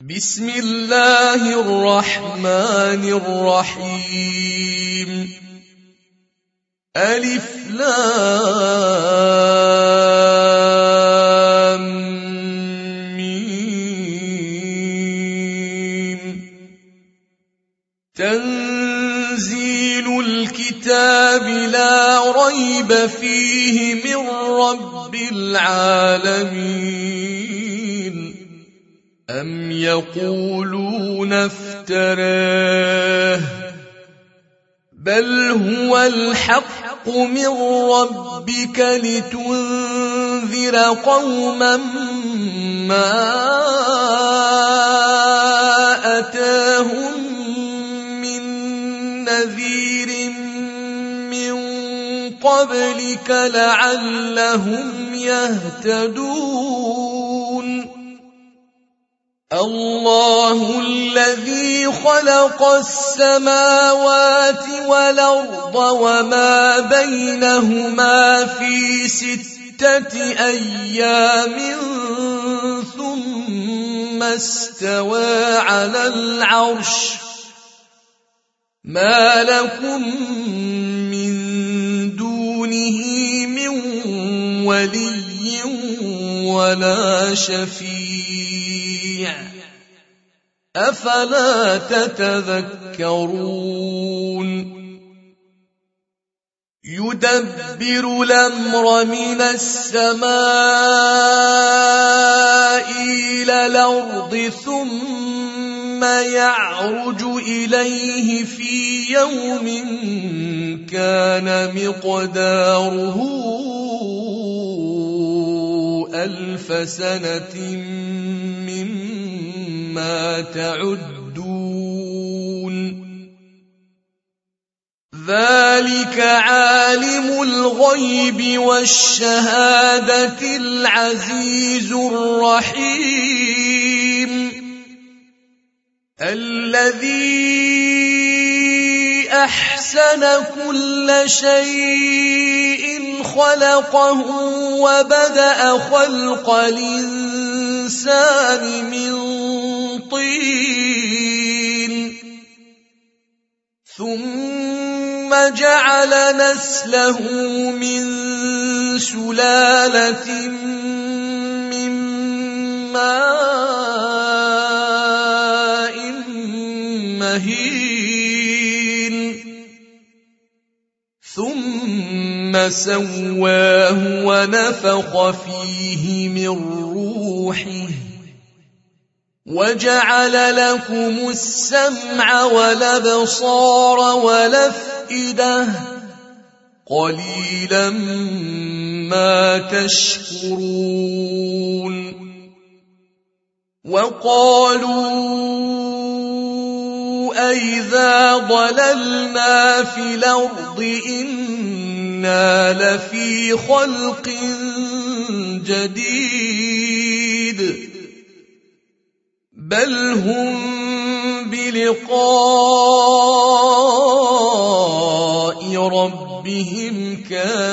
بسم الله الرحمن الرحيم. ألف لام ميم. تنزيل الكتاب لا ريب فيه من رب العالمين. أم يقولون افتراه بل هو الحق من ربك لتنذر قوما ما أتاهم من نذير من قبلك لعلهم يهتدون. الله الذي خلق السماوات والأرض وما بينهما في 6 أيام ثم استوى على العرش. ما لكم من دونه من ولي ولا شفيع أفلا تتذكرون. يدبر الأمر من السماء إلى الأرض ثم يعرج إليه في يوم كان مقداره 1000 سنة مما تعدون. ذلك عالم الغيب والشهادة العزيز الرحيم. الذي أحسن كل شيء خلقه وبدأ خلق الإنسان من طين ثم جعل نسله من سلالة من ماء مهين ثم سواه ونفخ فيه من روحه وجعل لكم السمع والأبصار والأفئدة قليلا ما تشكرون. وقالوا أئذا ضللنا في الأرض إنا لفي خلق جديد بل هم بلقاء ربهم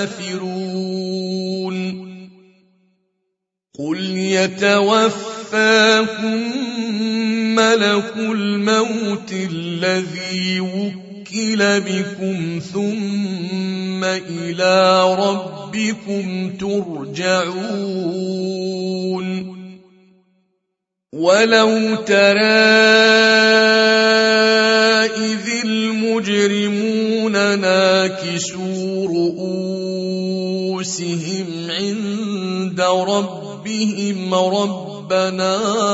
كافرون. قل يتوفاكم ملك الموت الذي وكل بكم ثم إلى ربكم ترجعون. ولو ترى إذ المجرمون ناكسوا رؤوسهم عند ربهم ربنا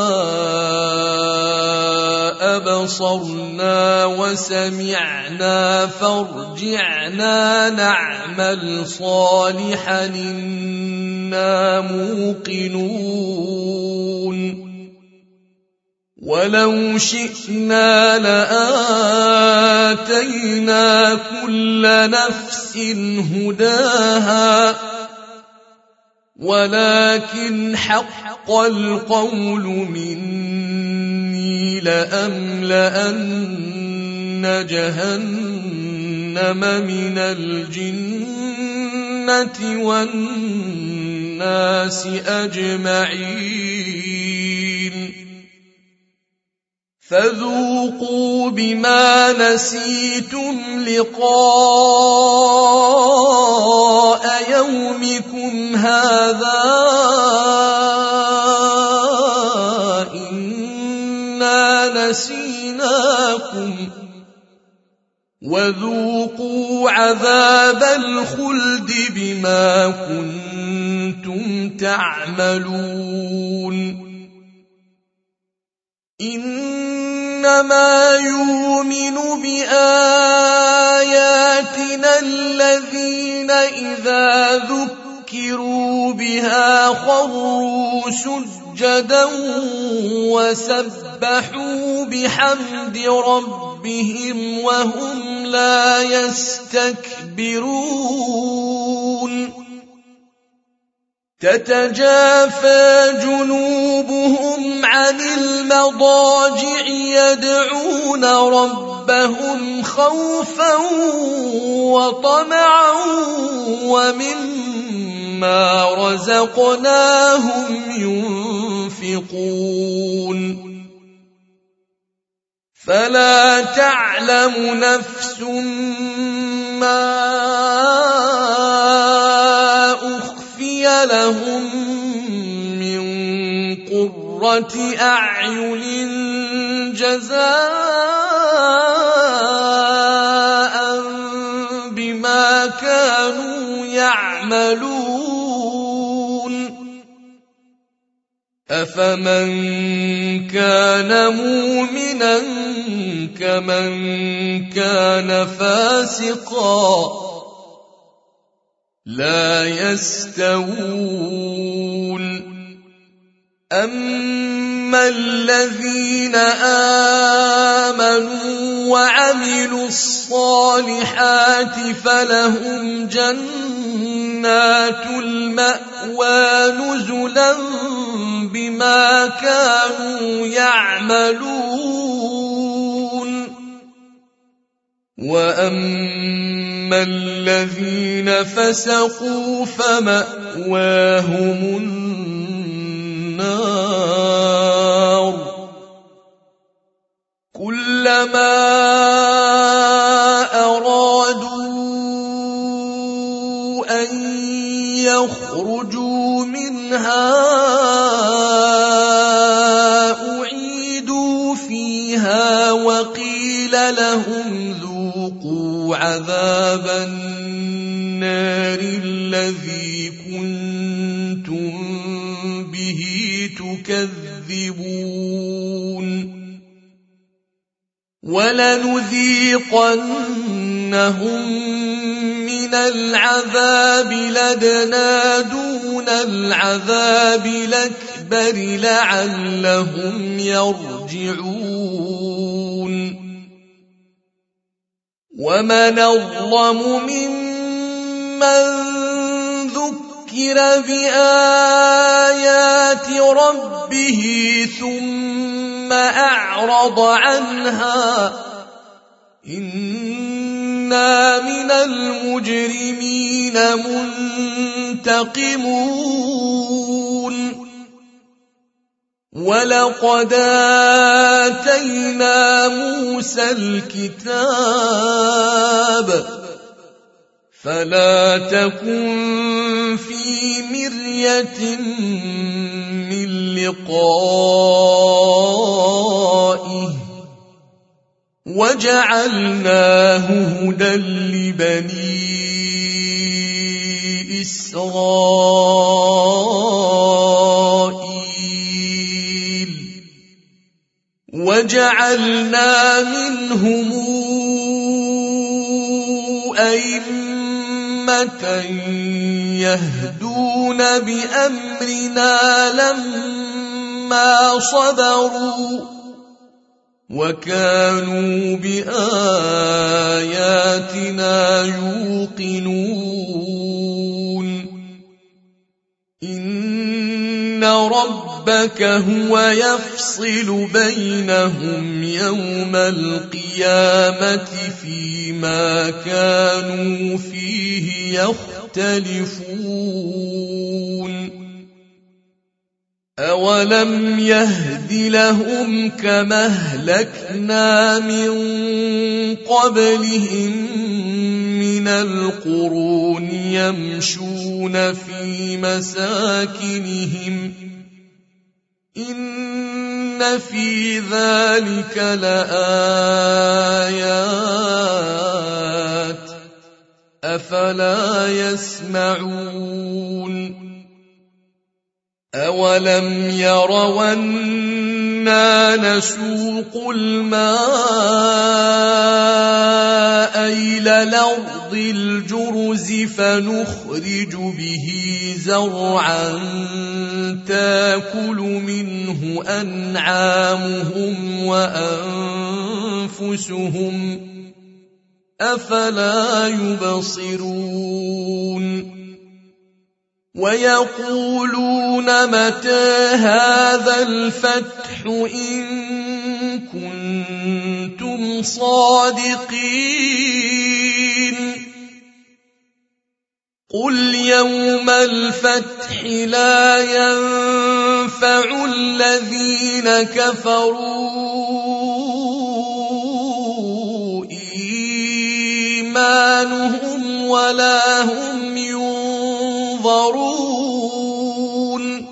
أبصرنا وسمعنا فارجعنا نعمل صالحا إنا موقنون. ولو شئنا لآتينا كل نفس هداها ولكن حق القول مني لأملأن جهنم من الجنة والناس أجمعين. فذوقوا بما نسيتم لقاء يومكم هذا إنا نسيناكم وذوقوا عذاب الخلد بما كنتم تعملون إنما يؤمن بآياتنا الذين إذا ذكروا بها خروا سجدا وسبحوا بحمد ربهم وهم لا يستكبرون تتجافى جنوبهم عن المضاجع يدعون ربهم خوفا وطمعا ومما رزقناهم ينفقون فلا تعلم نفس ما أخفي لهم من قرة أعين جزاء بما كانوا يعملون أفمن كان مؤمنا كمن كان فاسقا لا يستوون أما الذين آمنوا وعملوا الصالحات فلهم جنات المأوى نزلا بما كانوا يعملون وأما الذين فسقوا فمأواهم النار كلما أرادوا أن يخرجوا منها أعيدوا فيها وقيل لهم ذوقوا عذاب النار الذي كنتم به تكذبون ولنذيقنهم من العذاب لدنا دون العذاب الأكبر لعلهم يرجعون ومن أظلم ممن ذكر بآيات ربه ثم أعرض عنها إنا من المجرمين منتقمون ولقد آتينا موسى الكتاب فلا تكن في مرية من لقائه وجعلناه هدى لبني إسرائيل وجعلنا منهم أئمة يهدون بأمرنا لما صبروا وكانوا بآياتنا يوقنون إن ربك هو يفصل بينهم يوم القيامة فيما كانوا فيه يختلفون أولم يهد لهم كما أهلكنا من قبلهم من القرون يمشون في مساكنهم إن في ذلك لآيات أفلا يسمعون أولم يروا أنا نسوق الماء إلى الأرض الجرز فنخرج به زرعا تاكل منه أنعامهم وأنفسهم أفلا يبصرون ويقولون متى هذا الفتح إن كنتم صادقين قل يوم الفتح لا ينفع الذين كفروا إيمانهم ولا هم ينظرون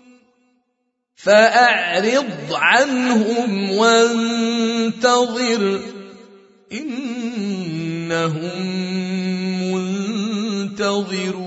فأعرض عنهم وانتظر إنهم منتظرون